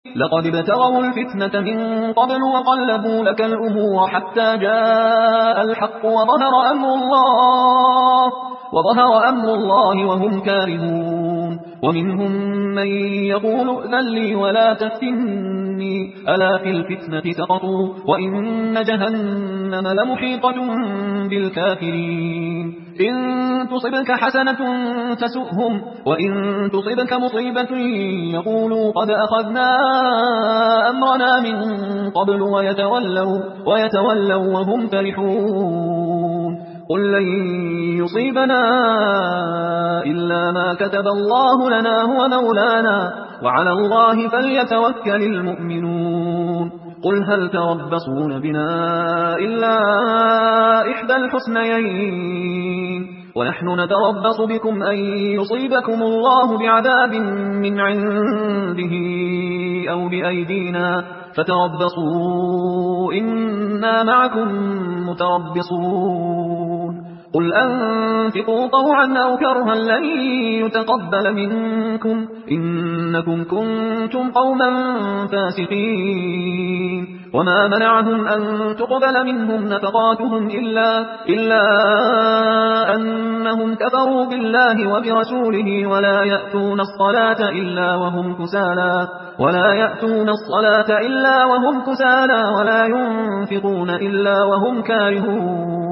لقد ابتغوا الفتنة من قبل وقلبوا لك الأمور حتى جاء الحق وظهر أمر الله وهم كارهون. ومنهم من يقول ائذن لي ولا تفتني ألا في الفتنة سقطوا وإن جهنم لمحيطة بالكافرين. إن تصبك حسنة تسؤهم وإن تصبك مصيبة يقولوا قد أخذنا أمرنا من قبل ويتولوا وهم فرحون. قل لن يصيبنا إلا ما كتب الله لنا هو مولانا وعلى الله فليتوكل المؤمنون. قل هل تربصون بنا إلا إحدى الحسنيين ونحن نتربص بكم أن يصيبكم الله بعذاب من عنده أو بأيدينا فتربصوا إنا معكم متربصون. قل أنفقوا طوعا أو كرها لن يتقبل منكم إنكم كنتم قوما فاسقين. وما منعهم أن تقبل منهم نفقاتهم إلا أنهم كفروا بالله وبرسوله ولا يأتون الصلاة إلا وهم كسالى ولا ينفقون إلا وهم كارهون.